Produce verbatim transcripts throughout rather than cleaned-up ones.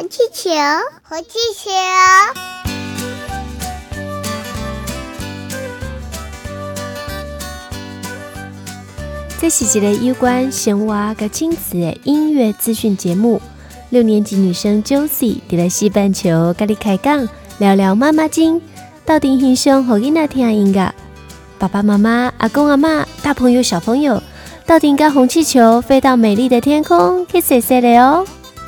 红气球，红气球。 这是一个有关生活和亲子的音乐资讯节目。六年级女生 Josie 在了西半球跟你开讲，聊聊妈妈经，到底欣赏给囡仔听音乐。爸爸妈妈、阿公阿嬷、大朋友小朋友，到底跟红气球飞到美丽的天空去踅踅的哦。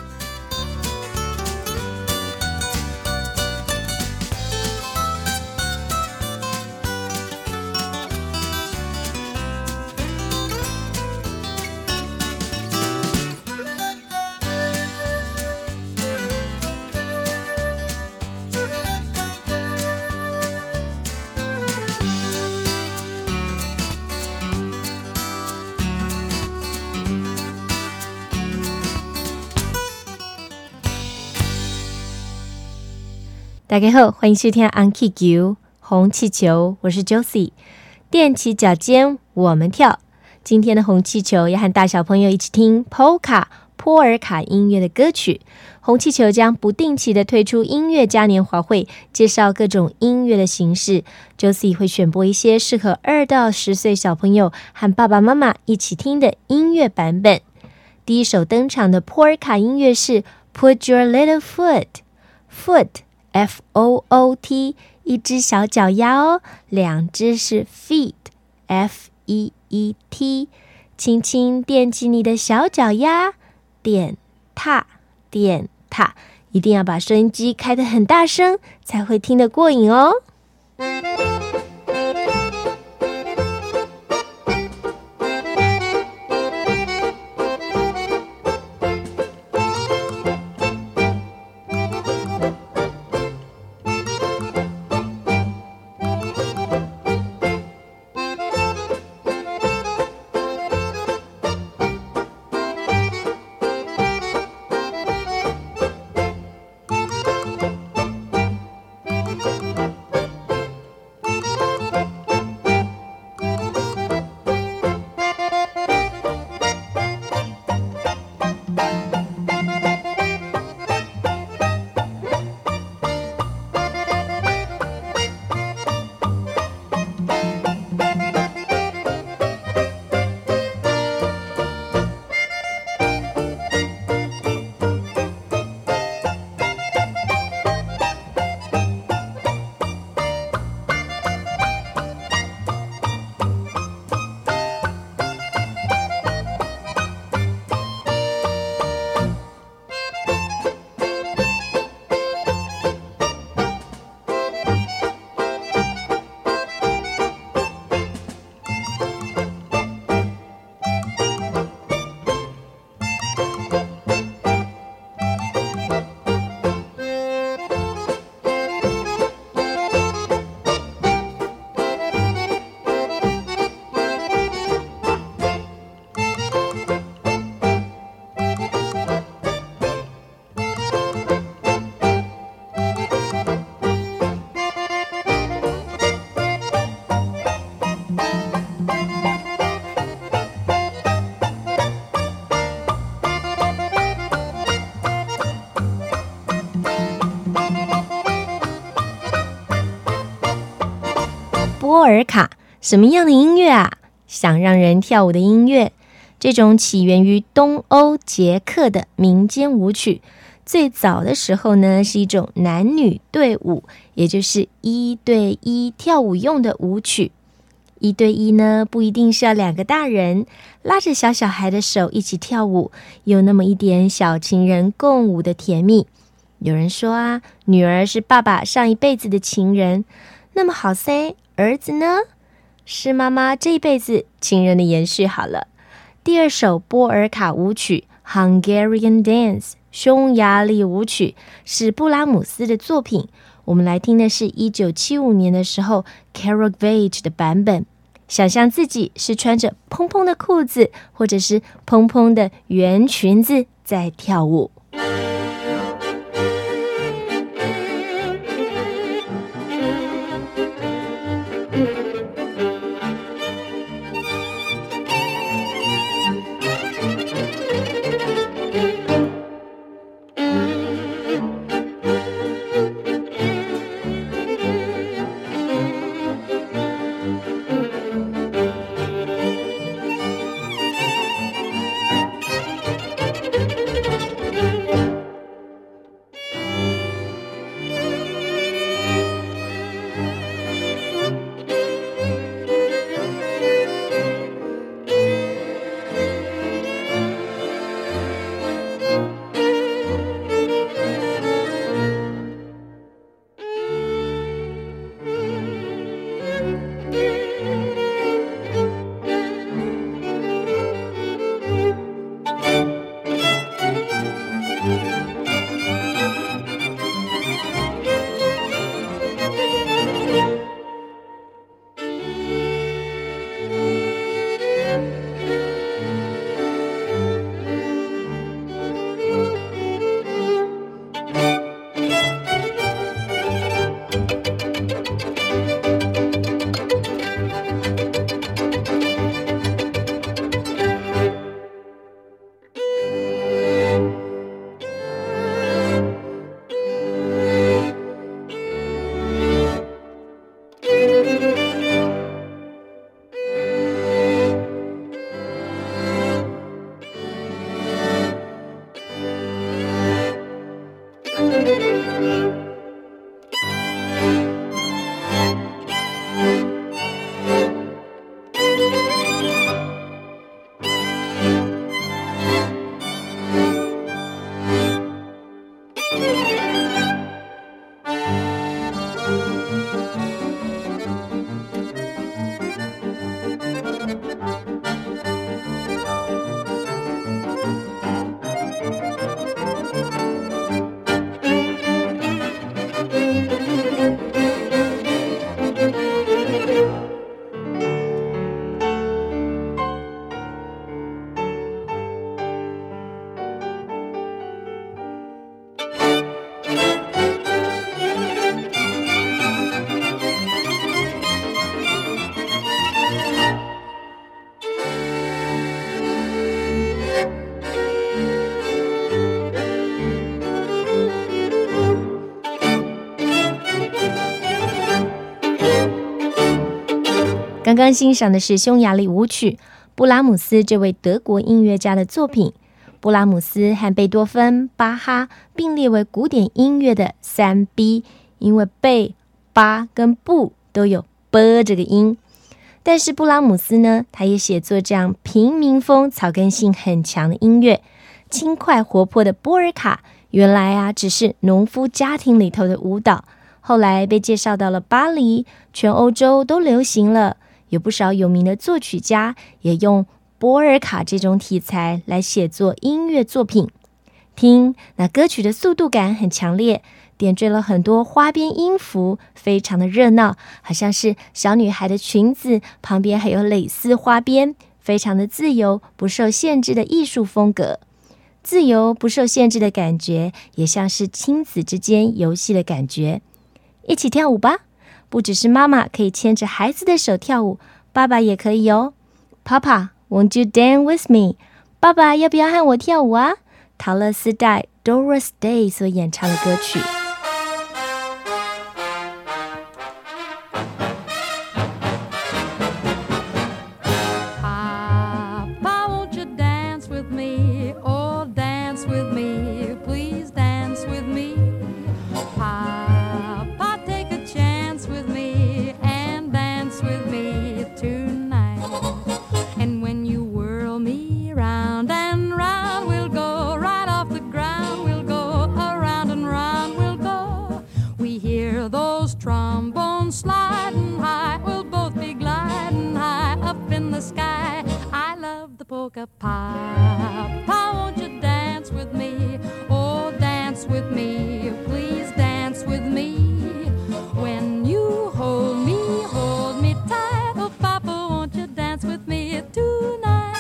大家好，欢迎收听红气球红气球，我是 Josie。 踮起脚尖我们跳。今天的红气球要和大小朋友一起听 Polka 波尔卡音乐的歌曲。红气球将不定期的推出音乐嘉年华会，介绍各种音乐的形式。 Josie 会选播一些适合二到十岁小朋友和爸爸妈妈一起听的音乐版本。第一首登场的波尔卡音乐是 Put Your Little Foot Foot F O O T， 一只小脚丫哦，两只是 feet F E E T， 轻轻踮起你的小脚丫，点踏点踏，一定要把收音机开得很大声，才会听得过瘾哦。波尔卡，什么样的音乐啊？想让人跳舞的音乐。这种起源于东欧捷克的民间舞曲，最早的时候呢，是一种男女对舞，也就是一对一跳舞用的舞曲。一对一呢，不一定是要两个大人拉着小小孩的手一起跳舞，有那么一点小情人共舞的甜蜜。有人说啊，女儿是爸爸上一辈子的情人，那么好噻，儿子呢，是妈妈这一辈子情人的延续好了。第二首波尔卡舞曲 Hungarian Dance 匈牙利舞曲是布拉姆斯的作品，我们来听的是一九七五年的时候 Caravage 的版本。想象自己是穿着蓬蓬的裤子或者是蓬蓬的圆裙子在跳舞。 刚刚欣赏的是匈牙利舞曲，布拉姆斯这位德国音乐家的作品。布拉姆斯和贝多芬、巴哈并列为古典音乐的三 B， 因为贝、巴跟布都有 b 这个音。但是布拉姆斯呢，他也写作这样平民风、草根性很强的音乐。轻快活泼的波尔卡，原来啊只是农夫家庭里头的舞蹈，后来被介绍到了巴黎，全欧洲都流行了。有不少有名的作曲家也用波尔卡这种题材来写作音乐作品。听，那歌曲的速度感很强烈，点缀了很多花边音符，非常的热闹，好像是小女孩的裙子，旁边还有蕾丝花边，非常的自由，不受限制的艺术风格。自由不受限制的感觉，也像是亲子之间游戏的感觉。一起跳舞吧！不只是妈妈可以牵着孩子的手跳舞，爸爸也可以哦。Papa, won't you dance with me? 爸爸要不要和我跳舞啊？陶乐斯代 Doris Day 所演唱的歌曲。 polka. Papa, won't you dance with me? Oh, dance with me. Please dance with me. When you hold me, hold me tight. Oh, Papa, won't you dance with me tonight?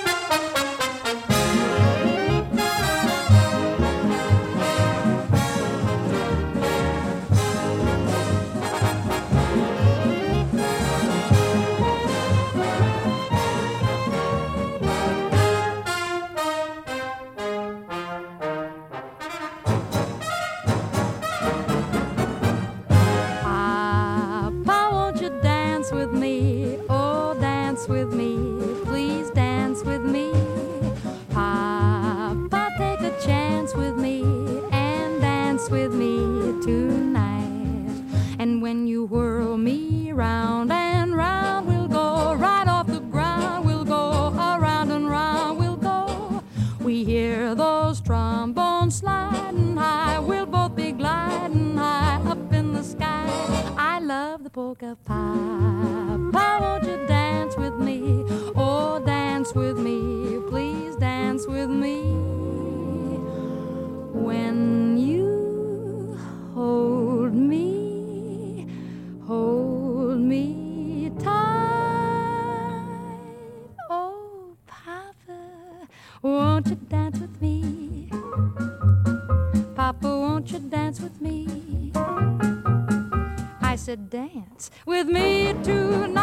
Polka. Papa, won't you dance with me? Oh, dance with me. Please dance with me. When you hold me, hold me tight. Oh, Papa, won't you dance with me? Papa, won't you dance with me?I said dance with me tonight.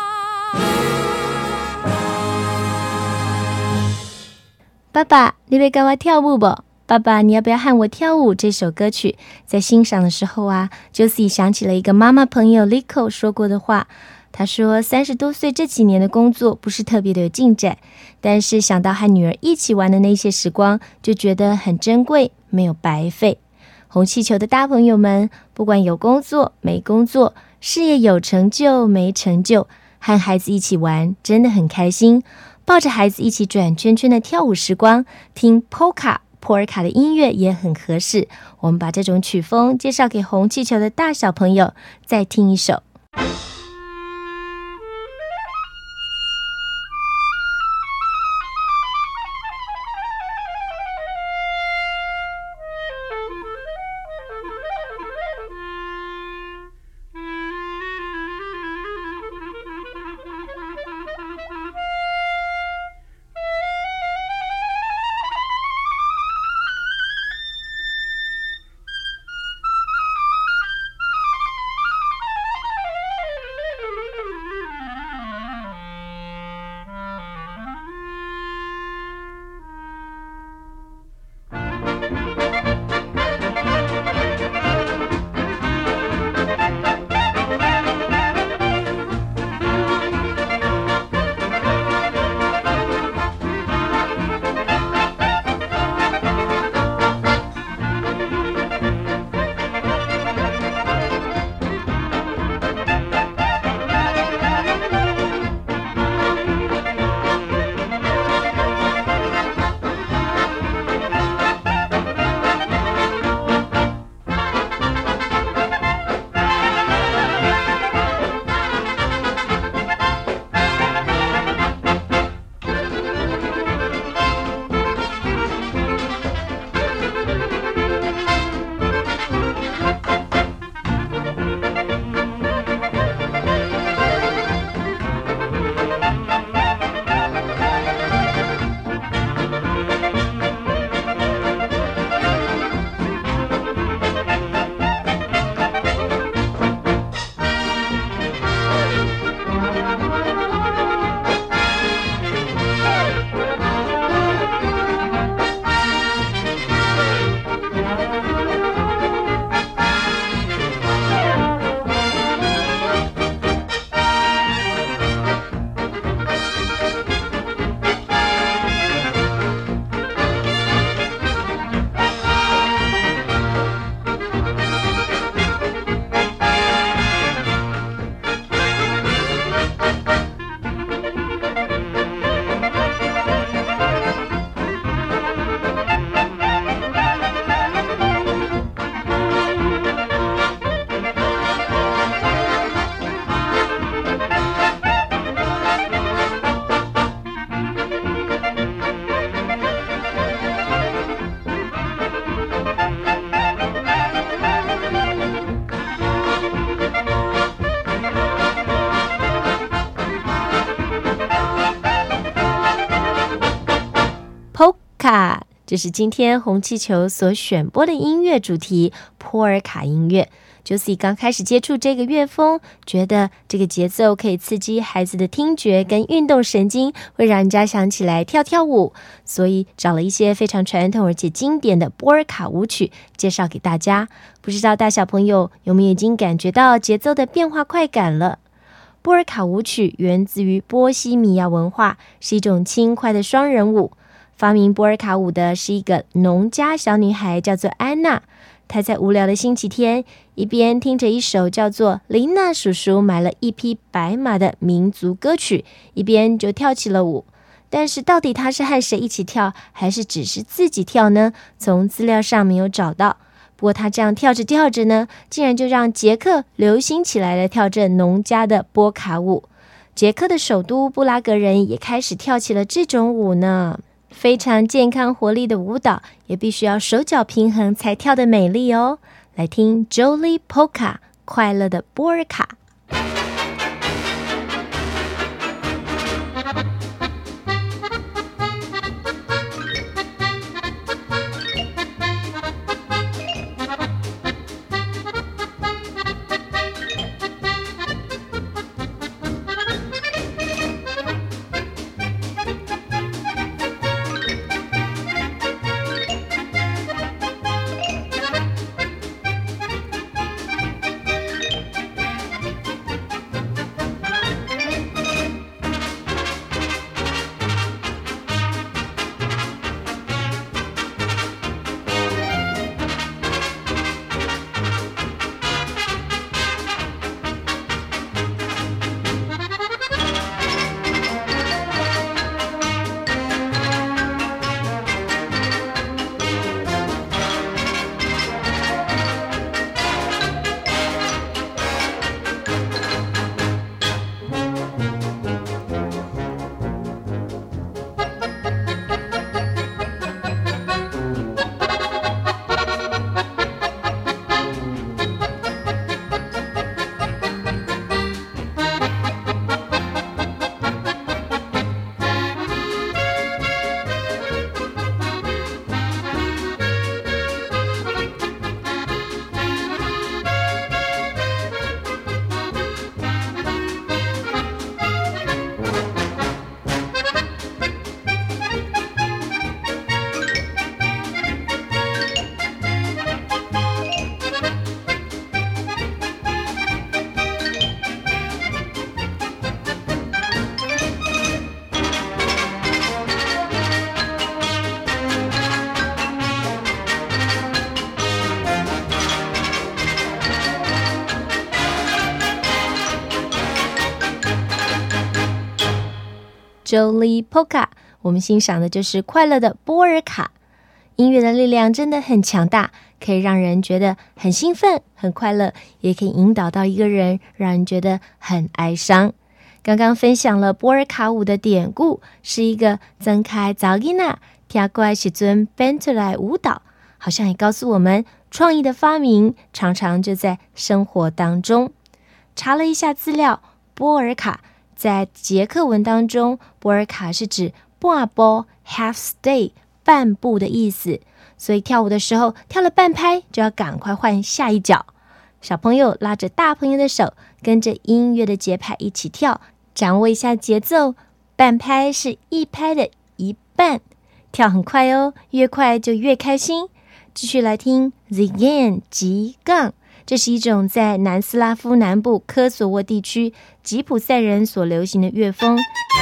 爸爸，你要跟我跳舞不？爸爸，你要不要和我跳舞？这首歌曲在欣赏的时候啊 Josie 想起了一个妈妈朋友 Lico 说过的话。他说三十多岁这几年的工作不是特别的有进展，但是想到和女儿一起玩的那些时光，就觉得很珍贵，没有白费。红气球的大朋友们，不管有工作没工作，事业有成就没成就，和孩子一起玩真的很开心。抱着孩子一起转圈圈的跳舞时光，听 Polka 波尔卡的音乐也很合适。我们把这种曲风介绍给红气球的大小朋友，再听一首。卡，这是今天红气球所选播的音乐主题，波尔卡音乐。Josie 刚开始接触这个乐风，觉得这个节奏可以刺激孩子的听觉跟运动神经，会让人家想起来跳跳舞，所以找了一些非常传统而且经典的波尔卡舞曲介绍给大家。不知道大小朋友有没有已经感觉到节奏的变化快感了？波尔卡舞曲源自于波西米亚文化，是一种轻快的双人舞。发明波尔卡舞的是一个农家小女孩，叫做安娜。她在无聊的星期天，一边听着一首叫做《琳娜叔叔买了一匹白马》的民族歌曲，一边就跳起了舞。但是到底她是和谁一起跳，还是只是自己跳呢？从资料上没有找到。不过她这样跳着跳着呢，竟然就让捷克流行起来了跳这农家的波卡舞。捷克的首都布拉格人也开始跳起了这种舞呢。非常健康活力的舞蹈，也必须要手脚平衡才跳得美丽哦。来听 Jolly Polka 快乐的波尔卡。 Jolly Polka， 我们欣赏的就是快乐的波尔卡。音乐的力量真的很强大，可以让人觉得很兴奋、很快乐，也可以引导到一个人，让人觉得很哀伤。刚刚分享了波尔卡舞的典故，是一个增开早囡仔跳过时阵变出来舞蹈，好像也告诉我们，创意的发明常常就在生活当中。查了一下资料，波尔卡在捷克文当中，波尔卡是指半步 half stay 半步的意思，所以跳舞的时候跳了半拍就要赶快换下一脚。小朋友拉着大朋友的手，跟着音乐的节拍一起跳，掌握一下节奏。半拍是一拍的一半，跳很快哦，越快就越开心。继续来听 Zigan 吉杠，这是一种在南斯拉夫南部科索沃地区吉普赛人所流行的乐风。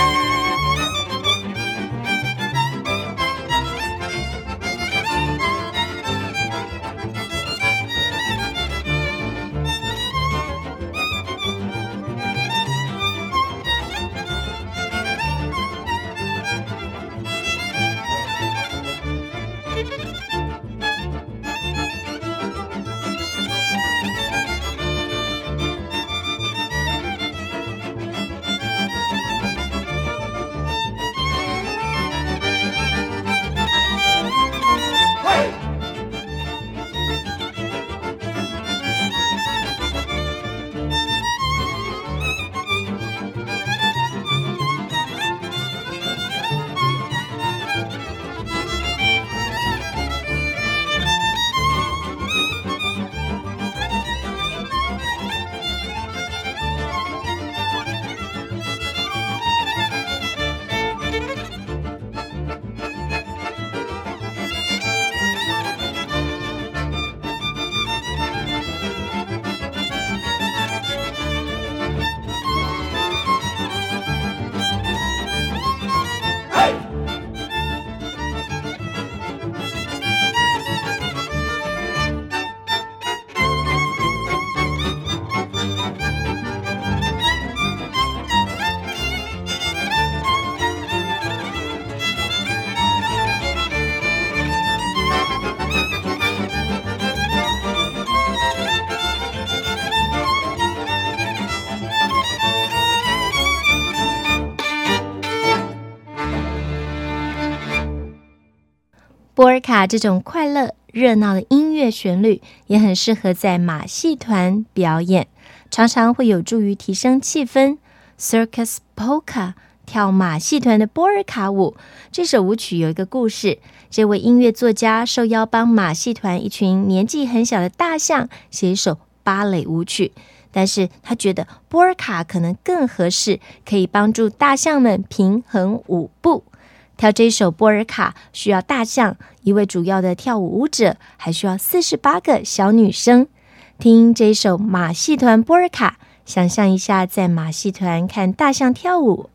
波尔卡这种快乐热闹的音乐旋律也很适合在马戏团表演，常常会有助于提升气氛。 Circus Polka 跳马戏团的波尔卡舞，这首舞曲有一个故事，这位音乐作家受邀帮马戏团一群年纪很小的大象写一首芭蕾舞曲，但是他觉得波尔卡可能更合适，可以帮助大象们平衡舞步。跳这首波尔卡需要大象一位主要的跳舞舞者，还需要四十八个小女生。听这首马戏团波尔卡，想象一下在马戏团看大象跳舞。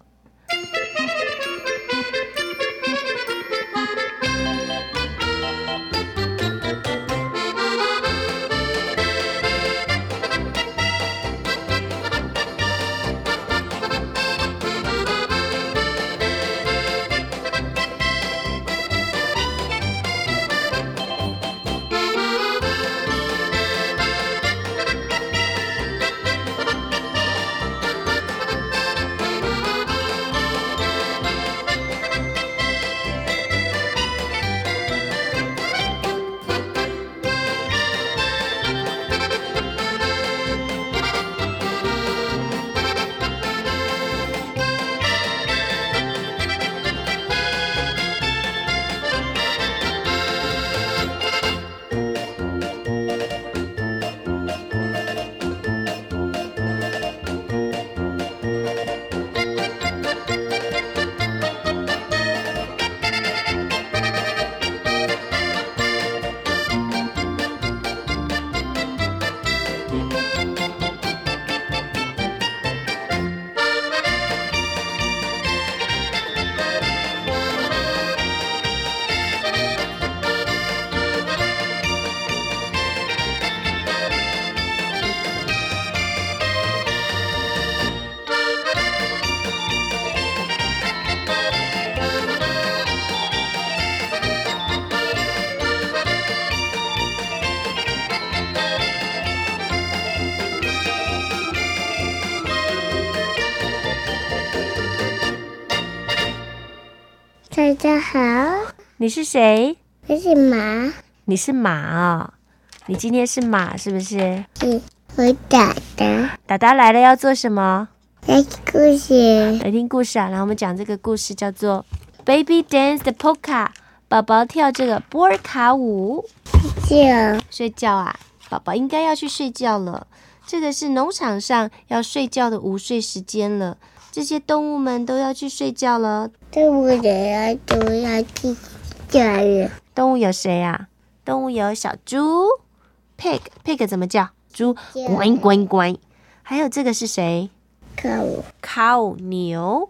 大家好， 你是谁？ 我是马， 你是马哦。你今天是马是不是？ 是我打的。 达达来了要做什么？ 来故事。 来听故事啊！然后我们讲这个故事叫做 Baby Dance the Polka， 宝宝跳这个波尔卡舞。 就睡觉啊，宝宝应该要去睡觉了。这个是农场上要睡觉的午睡时间了，这些动物们都要去睡觉了。 动物人要都要去家了。 动物有谁啊？动物有小猪 Pig Pig 怎么叫？猪呱呱呱。还有这个是谁？ Cow Cow 牛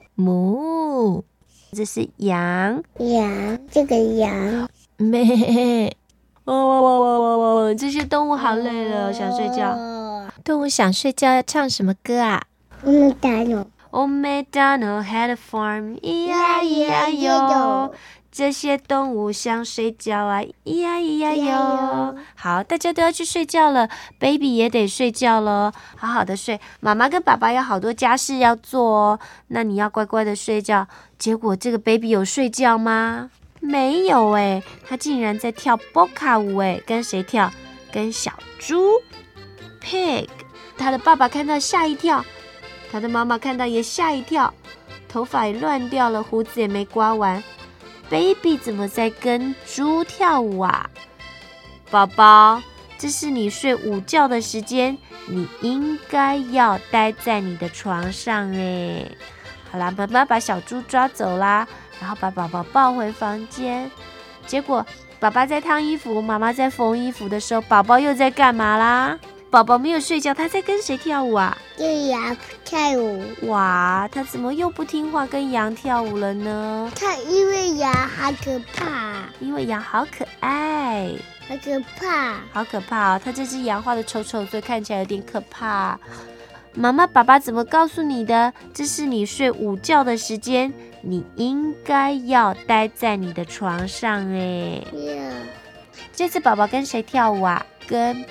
Moo， 这是羊羊，这个羊咩。哇哇哇哇哇哇哇！这些动物好累了，想睡觉。动物想睡觉要唱什么歌啊？ 我们打了。 Oh, MacDonald had a farm， 咿呀咿呀哟。这些动物想睡觉啊，咿呀咿呀哟。好，大家都要去睡觉了 ，baby 也得睡觉了，好好的睡。妈妈跟爸爸有好多家事要做哦，那你要乖乖的睡觉。结果这个 baby 有睡觉吗？没有诶，他竟然在跳波卡舞诶，跟谁跳？跟小猪 Pig。他的爸爸看到吓一跳，他的妈妈看到也吓一跳，头发也乱掉了，胡子也没刮完。Baby 怎么在跟猪跳舞啊？宝宝，这是你睡午觉的时间，你应该要待在你的床上诶。好啦，妈妈把小猪抓走啦，然后把宝宝抱回房间。结果爸爸在烫衣服，妈妈在缝衣服的时候，宝宝又在干嘛啦？宝宝没有睡觉，他在跟谁跳舞啊？ 跟羊跳舞。 哇，他怎么又不听话，跟羊跳舞了呢？ 他因为羊好可怕， 因为羊好可爱， 好可怕， 好可怕哦！他这只羊画的丑丑，所以看起来有点可怕。妈妈、爸爸怎么告诉你的？这是你睡午觉的时间，你应该要待在你的床上诶。 Yeah. 这次宝宝跟谁跳舞啊？跟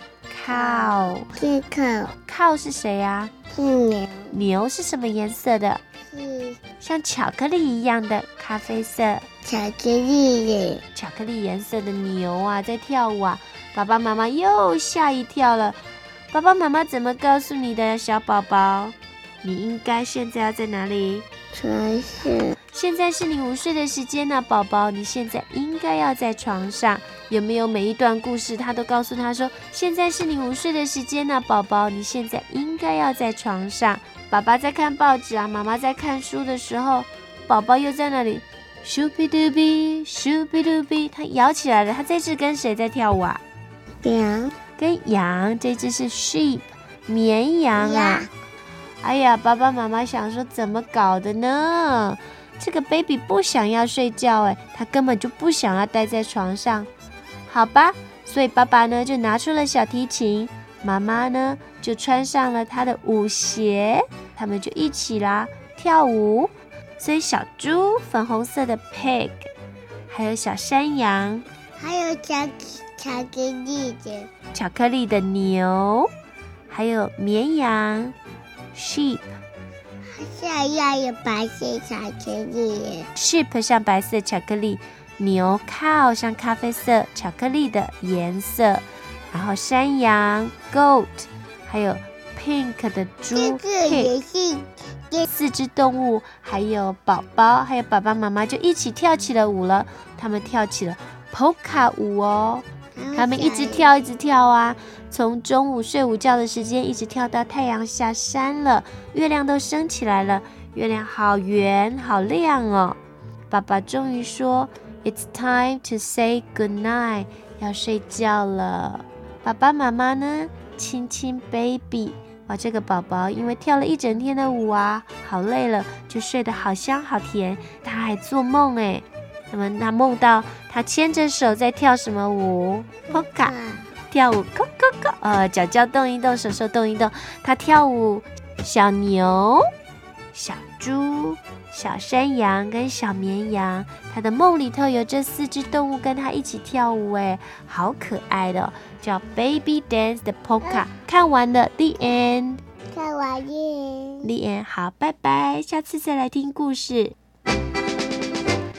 cow。 这个 cow 是谁啊？ 是牛， 牛是什么颜色的？ 是像巧克力一样的咖啡色。 巧克力的。 巧克力颜色的牛啊，在跳舞啊！爸爸妈妈又吓一跳了。爸爸妈妈怎么告诉你的，小宝宝？你应该现在要在哪里？ 床上。 现在是你午睡的时间呢，宝宝，你现在应该要在床上。有没有每一段故事他都告诉他说，现在是你午睡的时间呢，宝宝，你现在应该要在床上。爸爸在看报纸啊，妈妈在看书的时候，宝宝又在那里咻比嘟比咻比嘟比，他摇起来了。他这次跟谁在跳舞啊？ 羊。 跟羊，这只是 sheep 绵羊啊。哎呀，爸爸妈妈想说怎么搞的呢？这个 baby 不想要睡觉哎，他根本就不想要待在床上。好吧，所以爸爸呢就拿出了小提琴，妈妈呢就穿上了她的舞鞋，他们就一起啦跳舞。所以小猪粉红色的 pig， 还有小山羊， 还有巧巧克力的巧克力的牛，还有绵羊 sheep。 像要有白色巧克力 sheep 像白色巧克力，牛 cow 像咖啡色巧克力的颜色，然后山羊 goat， 还有 pink 的猪这个也是。 四只动物还有宝宝还有爸爸妈妈就一起跳起了舞了，他们跳起了 polka 舞哦，他们一直跳一直跳啊，从中午睡午觉的时間一直跳到太阳下山了，月亮都升起来了，月亮好圆好亮哦。爸爸终于说 It's time to say good night， 要睡觉了。爸爸妈妈呢亲亲 baby， 哇，这个宝宝因为跳了一整天的舞啊，好累了，就睡得好香好甜，他还做梦诶。那么他梦到他牵着手在跳什么舞？ polka， 跳舞 go go go， 呃，脚脚动一动，手手动一动，他跳舞。小牛、小猪、小山羊跟小绵羊，他的梦里头有这四只动物跟他一起跳舞，哎，好可爱的哦，叫 Baby Dance the Polka。看完了 The End， 看完耶 The End， 好，拜拜，下次再来听故事。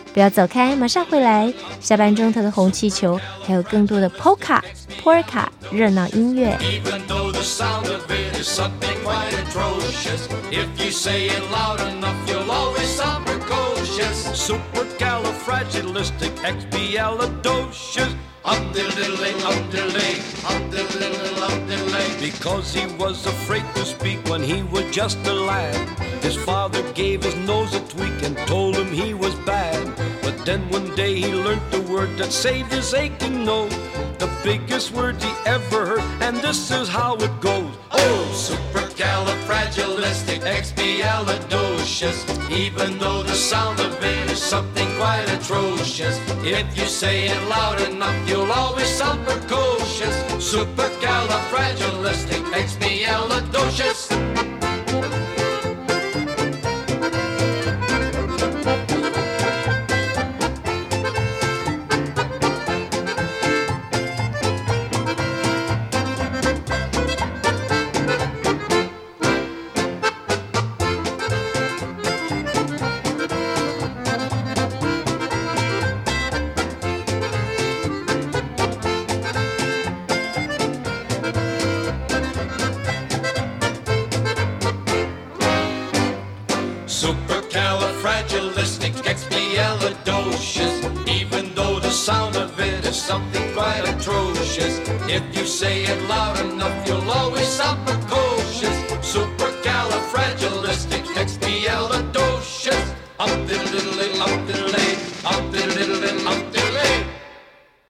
不要走开，马上回来。下半钟头的红气球，还有更多的 polka、polka 热闹音乐。 Even though the sound of it is something quite atrocious, if you say it loud enough, you'll always sound precocious. Supercalifragilisticexpialidocious. Um-diddly, um-diddly, um-diddly, um-diddly. Because he was afraid to speak when he was just a lad. His father gave his nose a tweak and told him he was bad. But then one day he learned the word that saved his aching nose. The biggest words he ever heard, and this is how it goes. Oh, supercalifragilisticexpialidocious. Even though the sound of it is something quite atrocious, if you say it loud enough, you'll always sound precocious. Supercalifragilisticexpialidocious. Supercalifragilisticexpialidocious. Even though the sound of it is something quite atrocious, if you say it loud enough, you'll always sound precocious. Super